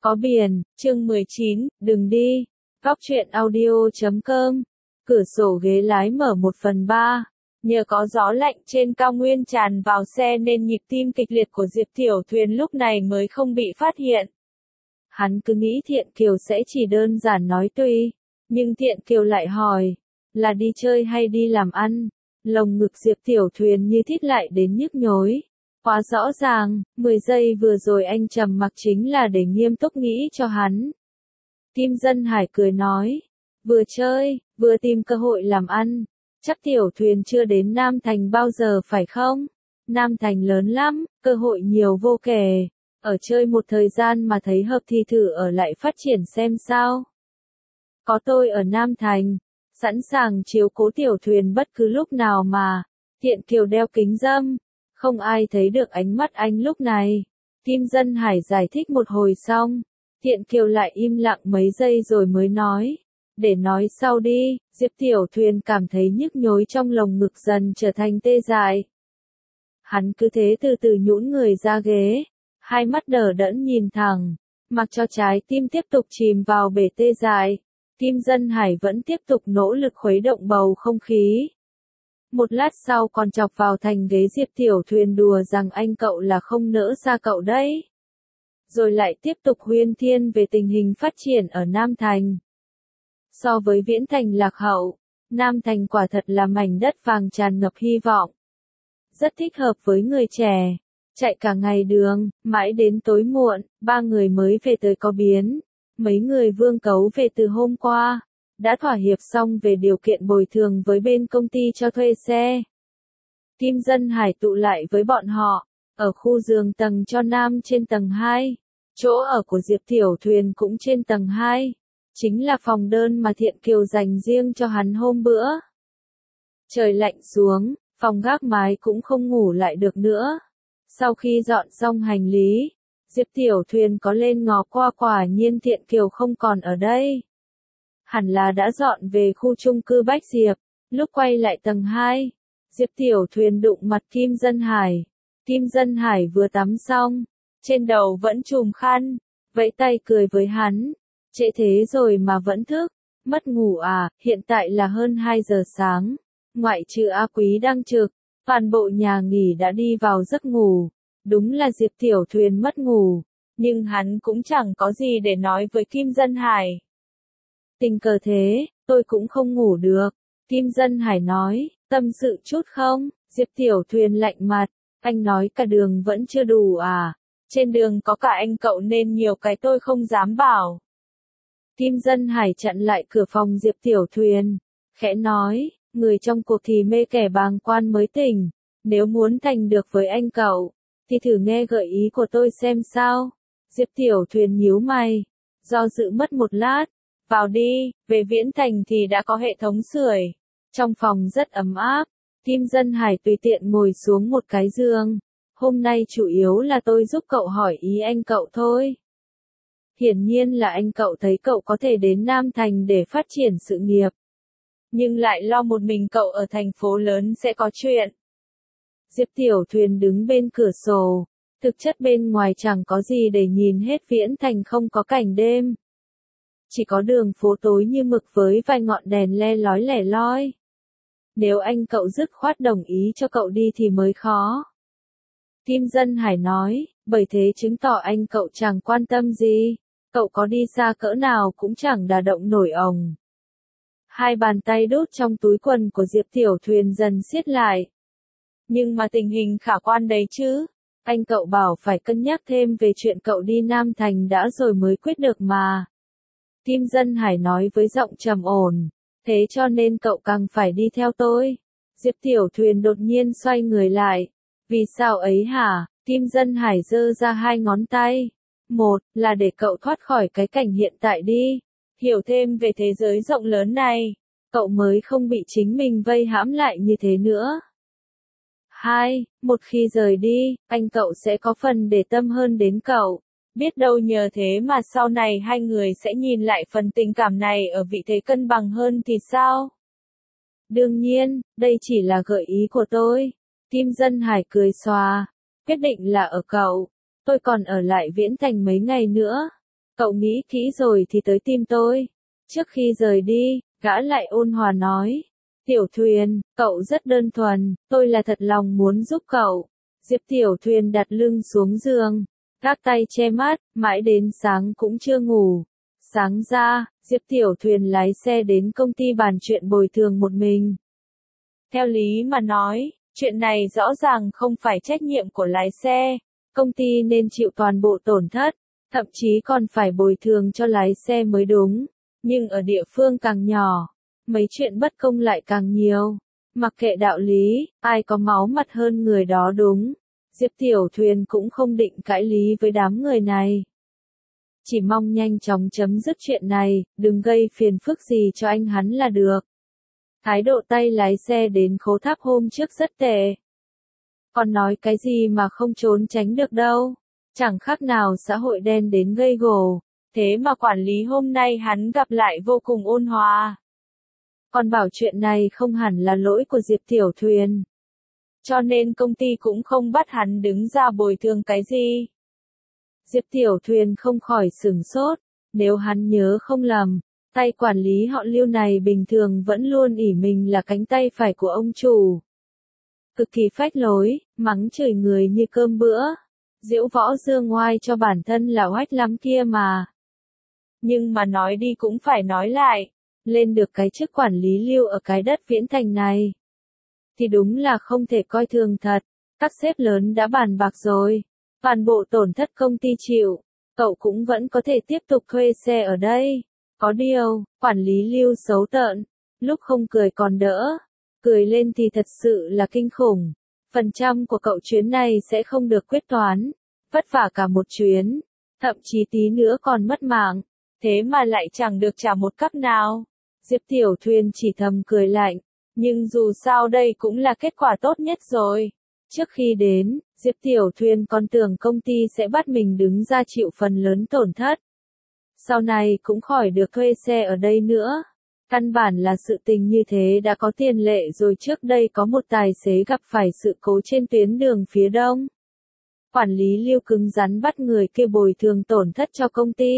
Có biển, chương 19, đừng đi. Góc truyện audio.com. Cửa sổ ghế lái mở 1/3. Nhờ có gió lạnh trên cao nguyên tràn vào xe nên nhịp tim kịch liệt của Diệp Tiểu Thuyền lúc này mới không bị phát hiện. Hắn cứ nghĩ Thiện Kiều sẽ chỉ đơn giản nói tùy, nhưng Thiện Kiều lại hỏi, là đi chơi hay đi làm ăn? Lồng ngực Diệp Tiểu Thuyền như thít lại đến nhức nhối. Quá rõ ràng, 10 giây vừa rồi anh trầm mặc chính là để nghiêm túc nghĩ cho hắn. Kim Dân Hải cười nói, vừa chơi, vừa tìm cơ hội làm ăn. Chắc Tiểu Thuyền chưa đến Nam Thành bao giờ phải không? Nam Thành lớn lắm, cơ hội nhiều vô kể. Ở chơi một thời gian mà thấy hợp thì thử ở lại phát triển xem sao. Có tôi ở Nam Thành, sẵn sàng chiếu cố Tiểu Thuyền bất cứ lúc nào mà. Thiện Kiều đeo kính râm. Không ai thấy được ánh mắt anh lúc này. Kim Dân Hải giải thích một hồi xong. Thiện Kiều lại im lặng mấy giây rồi mới nói. Để nói sau đi. Diệp Tiểu Thuyền cảm thấy nhức nhối trong lồng ngực dần trở thành tê dại. Hắn cứ thế từ từ nhũn người ra ghế. Hai mắt đờ đẫn nhìn thẳng. Mặc cho trái tim tiếp tục chìm vào bể tê dại. Kim Dân Hải vẫn tiếp tục nỗ lực khuấy động bầu không khí. Một lát sau còn chọc vào thành ghế Diệp Tiểu Thuyền đùa rằng anh cậu là không nỡ xa cậu đấy. Rồi lại tiếp tục huyên thuyên về tình hình phát triển ở Nam Thành. So với Viễn Thành lạc hậu, Nam Thành quả thật là mảnh đất vàng tràn ngập hy vọng. Rất thích hợp với người trẻ, chạy cả ngày đường, mãi đến tối muộn, 3 người mới về tới có biến. Mấy người Vương Cấu về từ hôm qua. Đã thỏa hiệp xong về điều kiện bồi thường với bên công ty cho thuê xe. Kim Dân Hải tụ lại với bọn họ, ở khu giường tầng cho nam trên tầng 2. Chỗ ở của Diệp Tiểu Thuyền cũng trên tầng 2. Chính là phòng đơn mà Thiện Kiều dành riêng cho hắn hôm bữa. Trời lạnh xuống, phòng gác mái cũng không ngủ lại được nữa. Sau khi dọn xong hành lý, Diệp Tiểu Thuyền có lên ngó qua quả nhiên Thiện Kiều không còn ở đây. Hẳn là đã dọn về khu chung cư Bách Diệp. Lúc quay lại tầng 2, Diệp Tiểu Thuyền đụng mặt Kim Dân Hải. Kim Dân Hải vừa tắm xong, trên đầu vẫn trùm khăn, vẫy tay cười với hắn. Trễ thế rồi mà vẫn thức, mất ngủ à? Hiện tại là hơn 2 giờ sáng, ngoại trừ A Quý đang trực, toàn bộ nhà nghỉ đã đi vào giấc ngủ. Đúng là Diệp Tiểu Thuyền mất ngủ, nhưng hắn cũng chẳng có gì để nói với Kim Dân Hải. Tình cờ thế, tôi cũng không ngủ được. Kim Dân Hải nói, tâm sự chút không? Diệp Tiểu Thuyền lạnh mặt, anh nói cả đường vẫn chưa đủ à? Trên đường có cả anh cậu nên nhiều cái tôi không dám bảo. Kim Dân Hải chặn lại cửa phòng Diệp Tiểu Thuyền, khẽ nói, người trong cuộc thì mê kẻ bàng quan mới tỉnh. Nếu muốn thành được với anh cậu, thì thử nghe gợi ý của tôi xem sao. Diệp Tiểu Thuyền nhíu mày, do dự mất một lát. Vào đi, về Viễn Thành thì đã có hệ thống sưởi. Trong phòng rất ấm áp. Kim Dân Hải tùy tiện ngồi xuống một cái giường. Hôm nay chủ yếu là tôi giúp cậu hỏi ý anh cậu thôi. Hiển nhiên là anh cậu thấy cậu có thể đến Nam Thành để phát triển sự nghiệp. Nhưng lại lo một mình cậu ở thành phố lớn sẽ có chuyện. Diệp Tiểu Thuyền đứng bên cửa sổ. Thực chất bên ngoài chẳng có gì để nhìn hết, Viễn Thành không có cảnh đêm. Chỉ có đường phố tối như mực với vài ngọn đèn le lói lẻ loi. Nếu anh cậu dứt khoát đồng ý cho cậu đi thì mới khó. Kim Dân Hải nói, bởi thế chứng tỏ anh cậu chẳng quan tâm gì. Cậu có đi xa cỡ nào cũng chẳng đả động nổi ổng. Hai bàn tay đút trong túi quần của Diệp Tiểu Thuyền dần siết lại. Nhưng mà tình hình khả quan đấy chứ. Anh cậu bảo phải cân nhắc thêm về chuyện cậu đi Nam Thành đã rồi mới quyết được mà. Kim Dân Hải nói với giọng trầm ổn, thế cho nên cậu càng phải đi theo tôi. Diệp Tiểu Thuyền đột nhiên xoay người lại. Vì sao ấy hả? Kim Dân Hải giơ ra 2 ngón tay. Một, là để cậu thoát khỏi cái cảnh hiện tại đi. Hiểu thêm về thế giới rộng lớn này. Cậu mới không bị chính mình vây hãm lại như thế nữa. 2, một khi rời đi, anh cậu sẽ có phần để tâm hơn đến cậu. Biết đâu nhờ thế mà sau này hai người sẽ nhìn lại phần tình cảm này ở vị thế cân bằng hơn thì sao? Đương nhiên, đây chỉ là gợi ý của tôi. Kim Dân Hải cười xòa. Quyết định là ở cậu. Tôi còn ở lại Viễn Thành mấy ngày nữa. Cậu nghĩ kỹ rồi thì tới tìm tôi. Trước khi rời đi, gã lại ôn hòa nói. Tiểu Thuyền, cậu rất đơn thuần, tôi là thật lòng muốn giúp cậu. Diệp Tiểu Thuyền đặt lưng xuống giường, gác tay che mắt, mãi đến sáng cũng chưa ngủ. Sáng ra, Diệp Tiểu Thuyền lái xe đến công ty bàn chuyện bồi thường một mình. Theo lý mà nói, chuyện này rõ ràng không phải trách nhiệm của lái xe, công ty nên chịu toàn bộ tổn thất, thậm chí còn phải bồi thường cho lái xe mới đúng. Nhưng ở địa phương càng nhỏ, mấy chuyện bất công lại càng nhiều. Mặc kệ đạo lý, ai có máu mặt hơn người đó đúng. Diệp Tiểu Thuyền cũng không định cãi lý với đám người này. Chỉ mong nhanh chóng chấm dứt chuyện này, đừng gây phiền phức gì cho anh hắn là được. Thái độ tay lái xe đến Khố Tháp hôm trước rất tệ. Còn nói cái gì mà không trốn tránh được đâu. Chẳng khác nào xã hội đen đến gây gổ. Thế mà quản lý hôm nay hắn gặp lại vô cùng ôn hòa. Còn bảo chuyện này không hẳn là lỗi của Diệp Tiểu Thuyền. Cho nên công ty cũng không bắt hắn đứng ra bồi thường cái gì. Diệp Tiểu Thuyền không khỏi sửng sốt. Nếu hắn nhớ không lầm, tay quản lý họ Lưu này bình thường vẫn luôn ỷ mình là cánh tay phải của ông chủ. Cực kỳ phách lối, mắng chửi người như cơm bữa. Diễu võ dương ngoai cho bản thân là oách lắm kia mà. Nhưng mà nói đi cũng phải nói lại, lên được cái chức quản lý Lưu ở cái đất Viễn Thành này. Thì đúng là không thể coi thường thật, các sếp lớn đã bàn bạc rồi. Toàn bộ tổn thất công ty chịu, cậu cũng vẫn có thể tiếp tục thuê xe ở đây. Có điều, quản lý Lưu xấu tợn, lúc không cười còn đỡ, cười lên thì thật sự là kinh khủng. Phần trăm của cậu chuyến này sẽ không được quyết toán, vất vả cả một chuyến, thậm chí tí nữa còn mất mạng, thế mà lại chẳng được trả một cắc nào. Diệp Tiểu Thuyền chỉ thầm cười lạnh, nhưng dù sao đây cũng là kết quả tốt nhất rồi. Trước khi đến, Diệp Tiểu Thuyền còn tưởng công ty sẽ bắt mình đứng ra chịu phần lớn tổn thất. Sau này cũng khỏi được thuê xe ở đây nữa. Căn bản là sự tình như thế đã có tiền lệ rồi, trước đây có một tài xế gặp phải sự cố trên tuyến đường phía đông. Quản lý Lưu cứng rắn bắt người kia bồi thường tổn thất cho công ty.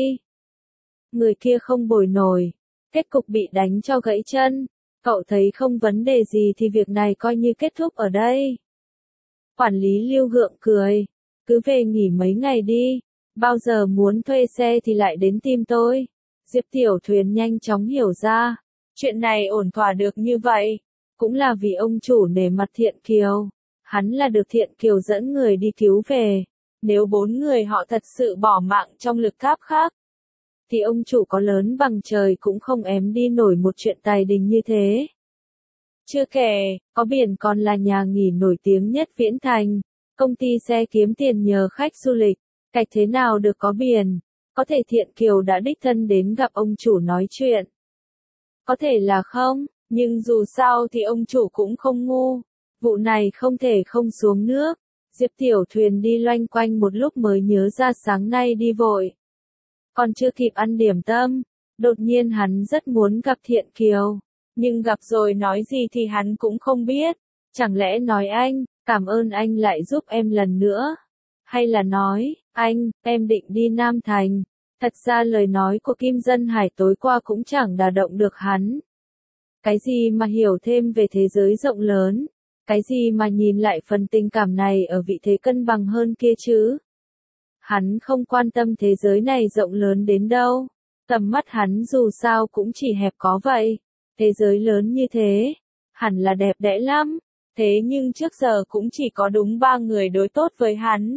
Người kia không bồi nổi, kết cục bị đánh cho gãy chân. Cậu thấy không vấn đề gì thì việc này coi như kết thúc ở đây. Quản lý Lưu gượng cười, cứ về nghỉ mấy ngày đi, bao giờ muốn thuê xe thì lại đến tìm tôi. Diệp Tiểu Thuyền nhanh chóng hiểu ra, chuyện này ổn thỏa được như vậy, cũng là vì ông chủ nể mặt Thiện Kiều. Hắn là được Thiện Kiều dẫn người đi cứu về, nếu 4 người họ thật sự bỏ mạng trong lực tháp khác, thì ông chủ có lớn bằng trời cũng không ém đi nổi một chuyện tài đình như thế. Chưa kể, có biển còn là nhà nghỉ nổi tiếng nhất Viễn Thành, công ty xe kiếm tiền nhờ khách du lịch, cách thế nào được có biển, có thể Thiện Kiều đã đích thân đến gặp ông chủ nói chuyện. Có thể là không, nhưng dù sao thì ông chủ cũng không ngu, vụ này không thể không xuống nước. Diệp Tiểu Thuyền đi loanh quanh một lúc mới nhớ ra sáng nay đi vội. Còn chưa kịp ăn điểm tâm, đột nhiên hắn rất muốn gặp Thiện Kiều. Nhưng gặp rồi nói gì thì hắn cũng không biết. Chẳng lẽ nói anh, cảm ơn anh lại giúp em lần nữa. Hay là nói, anh, em định đi Nam Thành. Thật ra lời nói của Kim Dân Hải tối qua cũng chẳng đả động được hắn. Cái gì mà hiểu thêm về thế giới rộng lớn. Cái gì mà nhìn lại phần tình cảm này ở vị thế cân bằng hơn kia chứ. Hắn không quan tâm thế giới này rộng lớn đến đâu. Tầm mắt hắn dù sao cũng chỉ hẹp có vậy. Thế giới lớn như thế, hẳn là đẹp đẽ lắm. Thế nhưng trước giờ cũng chỉ có đúng 3 người đối tốt với hắn.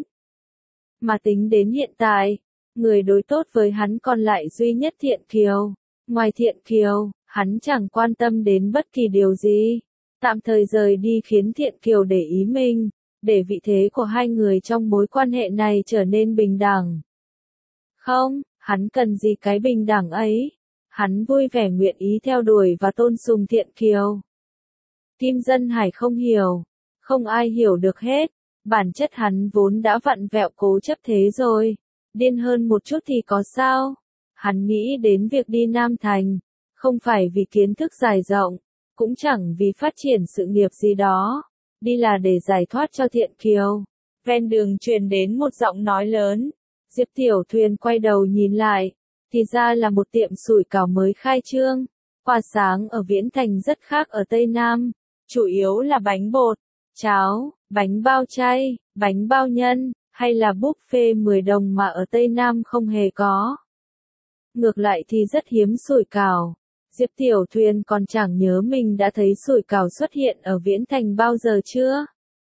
Mà tính đến hiện tại, người đối tốt với hắn còn lại duy nhất Thiện Kiều. Ngoài Thiện Kiều, hắn chẳng quan tâm đến bất kỳ điều gì. Tạm thời rời đi khiến Thiện Kiều để ý mình, để vị thế của hai người trong mối quan hệ này trở nên bình đẳng. Không, hắn cần gì cái bình đẳng ấy. Hắn vui vẻ nguyện ý theo đuổi và tôn sùng Thiện Kiều. Kim Dân Hải không hiểu, không ai hiểu được hết, bản chất hắn vốn đã vặn vẹo cố chấp thế rồi, điên hơn một chút thì có sao? Hắn nghĩ đến việc đi Nam Thành, không phải vì kiến thức dài rộng, cũng chẳng vì phát triển sự nghiệp gì đó, đi là để giải thoát cho Thiện Kiều. Ven đường truyền đến một giọng nói lớn, Diệp Tiểu Thuyền quay đầu nhìn lại, thì ra là một tiệm sủi cảo mới khai trương. Hoa sáng ở Viễn Thành rất khác ở Tây Nam, chủ yếu là bánh bột, cháo, bánh bao chay, bánh bao nhân, hay là buffet 10 đồng mà ở Tây Nam không hề có. Ngược lại thì rất hiếm sủi cảo. Diệp Tiểu Thuyền còn chẳng nhớ mình đã thấy sủi cảo xuất hiện ở Viễn Thành bao giờ chưa.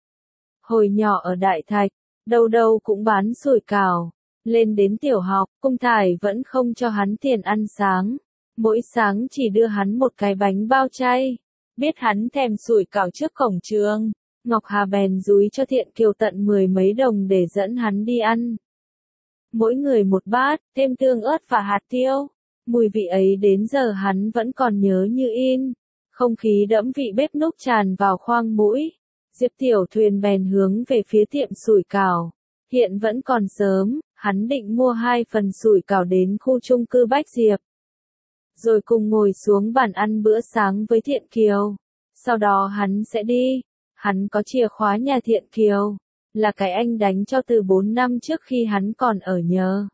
Hồi nhỏ ở Đại Thạch, đâu đâu cũng bán sủi cảo. Lên đến tiểu học, Cung Thải vẫn không cho hắn tiền ăn sáng. Mỗi sáng chỉ đưa hắn một cái bánh bao chay. Biết hắn thèm sủi cảo trước cổng trường, Ngọc Hà bèn dúi cho Thiện Kiều tận 10 mấy đồng để dẫn hắn đi ăn. Mỗi người một bát, thêm tương ớt và hạt tiêu. Mùi vị ấy đến giờ hắn vẫn còn nhớ như in. Không khí đẫm vị bếp núc tràn vào khoang mũi. Diệp Tiểu Thuyền bèn hướng về phía tiệm sủi cảo. Hiện vẫn còn sớm, hắn định mua 2 phần sủi cảo đến khu chung cư Bách Diệp. Rồi cùng ngồi xuống bàn ăn bữa sáng với Thiện Kiều. Sau đó hắn sẽ đi. Hắn có chìa khóa nhà Thiện Kiều. Là cái anh đánh cho từ 4 năm trước khi hắn còn ở nhờ.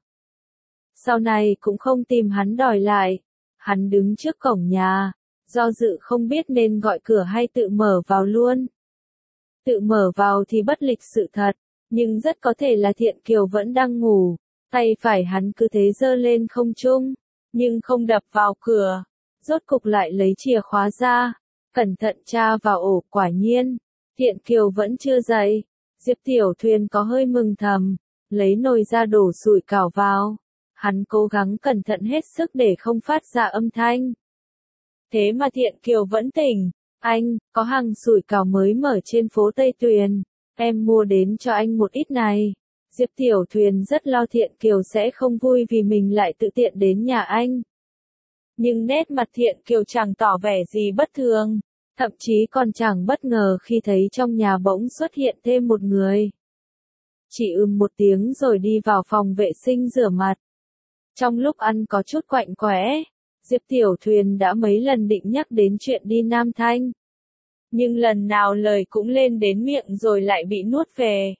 Sau này cũng không tìm hắn đòi lại. Hắn đứng trước cổng nhà. Do dự không biết nên gọi cửa hay tự mở vào luôn. Tự mở vào thì bất lịch sự thật. Nhưng rất có thể là Thiện Kiều vẫn đang ngủ. Tay phải hắn cứ thế giơ lên không trung. Nhưng không đập vào cửa. Rốt cục lại lấy chìa khóa ra. Cẩn thận tra vào ổ, quả nhiên. Thiện Kiều vẫn chưa dậy. Diệp Tiểu Thuyền có hơi mừng thầm. Lấy nồi ra đổ sủi cảo vào. Hắn cố gắng cẩn thận hết sức để không phát ra âm thanh. Thế mà Thiện Kiều vẫn tỉnh. Anh, có hàng sủi cảo mới mở trên phố Tây Tuyền. Em mua đến cho anh một ít này. Diệp Tiểu Thuyền rất lo Thiện Kiều sẽ không vui vì mình lại tự tiện đến nhà anh. Nhưng nét mặt Thiện Kiều chẳng tỏ vẻ gì bất thường. Thậm chí còn chẳng bất ngờ khi thấy trong nhà bỗng xuất hiện thêm một người. Chỉ một tiếng rồi đi vào phòng vệ sinh rửa mặt. Trong lúc ăn có chút quạnh quẽ, Diệp Tiểu Thuyền đã mấy lần định nhắc đến chuyện đi Nam Thanh. Nhưng lần nào lời cũng lên đến miệng rồi lại bị nuốt về.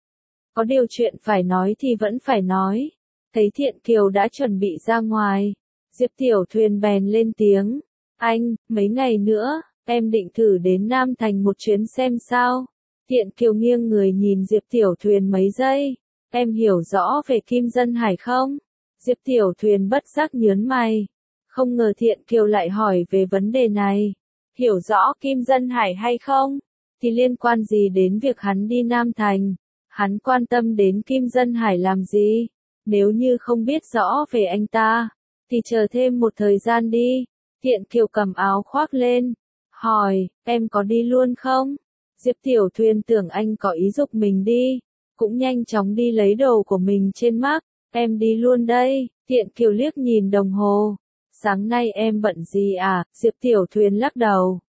Có điều chuyện phải nói thì vẫn phải nói. Thấy Thiện Kiều đã chuẩn bị ra ngoài. Diệp Tiểu Thuyền bèn lên tiếng. Anh, mấy ngày nữa, em định thử đến Nam Thành một chuyến xem sao. Thiện Kiều nghiêng người nhìn Diệp Tiểu Thuyền mấy giây. Em hiểu rõ về Kim Dân Hải không? Diệp Tiểu Thuyền bất giác nhớn mày. Không ngờ Thiện Kiều lại hỏi về vấn đề này. Hiểu rõ Kim Dân Hải hay không? Thì liên quan gì đến việc hắn đi Nam Thành? Hắn quan tâm đến Kim Dân Hải làm gì? Nếu như không biết rõ về anh ta, thì chờ thêm một thời gian đi. Thiện Kiều cầm áo khoác lên. Hỏi, em có đi luôn không? Diệp Tiểu Thuyền tưởng anh có ý giục mình đi. Cũng nhanh chóng đi lấy đồ của mình trên mác. Em đi luôn đây. Thiện Kiều liếc nhìn đồng hồ. Sáng nay em bận gì à? Diệp Tiểu Thuyền lắc đầu.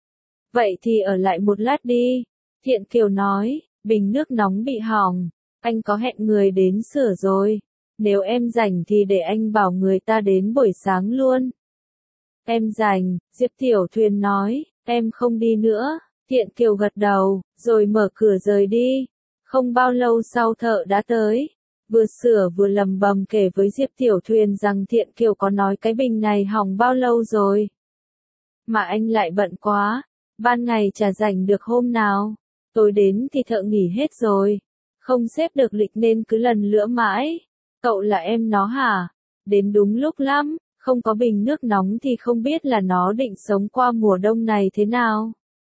Vậy thì ở lại một lát đi. Thiện Kiều nói, bình nước nóng bị hỏng. Anh có hẹn người đến sửa rồi. Nếu em rảnh thì để anh bảo người ta đến buổi sáng luôn. Em rảnh, Diệp Tiểu Thuyền nói, em không đi nữa. Thiện Kiều gật đầu, rồi mở cửa rời đi. Không bao lâu sau thợ đã tới. Vừa sửa vừa lầm bầm kể với Diệp Tiểu Thuyền rằng Thiện Kiều có nói cái bình này hỏng bao lâu rồi. Mà anh lại bận quá. Ban ngày chả rảnh được hôm nào. Tối đến thì thợ nghỉ hết rồi. Không xếp được lịch nên cứ lần lữa mãi. Cậu là em nó hả? Đến đúng lúc lắm. Không có bình nước nóng thì không biết là nó định sống qua mùa đông này thế nào.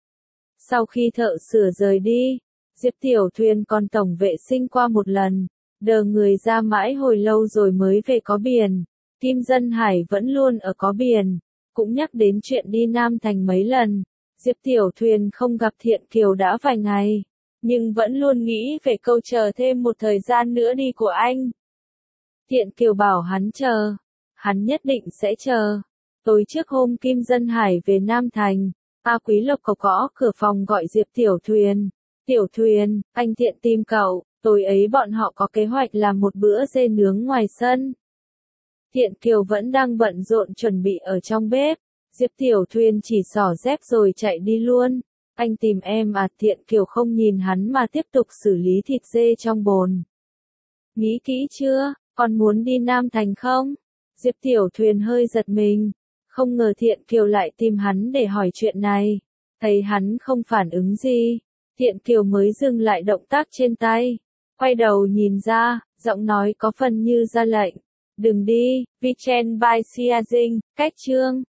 Sau khi thợ sửa rời đi, Diệp Tiểu Thuyền còn tổng vệ sinh qua một lần. Đờ người ra mãi hồi lâu rồi mới về có biển. Kim Dân Hải vẫn luôn ở có biển. Cũng nhắc đến chuyện đi Nam Thành mấy lần. Diệp Tiểu Thuyền không gặp Thiện Kiều đã vài ngày. Nhưng vẫn luôn nghĩ về câu chờ thêm một thời gian nữa đi của anh. Thiện Kiều bảo hắn chờ. Hắn nhất định sẽ chờ. Tối trước hôm Kim Dân Hải về Nam Thành, A Quý Lộc có gõ cửa phòng gọi Diệp Tiểu Thuyền. Tiểu Thuyền, anh Thiện tìm cậu. Tối ấy bọn họ có kế hoạch làm một bữa dê nướng ngoài sân. Thiện Kiều vẫn đang bận rộn chuẩn bị ở trong bếp. Diệp Tiểu Thuyền chỉ xỏ dép rồi chạy đi luôn. Anh tìm em à? Thiện Kiều không nhìn hắn mà tiếp tục xử lý thịt dê trong bồn. Nghĩ kỹ chưa, con muốn đi Nam Thành không? Diệp Tiểu Thuyền hơi giật mình. Không ngờ Thiện Kiều lại tìm hắn để hỏi chuyện này. Thấy hắn không phản ứng gì. Thiện Kiều mới dừng lại động tác trên tay. Quay đầu nhìn ra, giọng nói có phần như ra lệnh. Đừng đi, Vichen by Xiaojing, cách chương.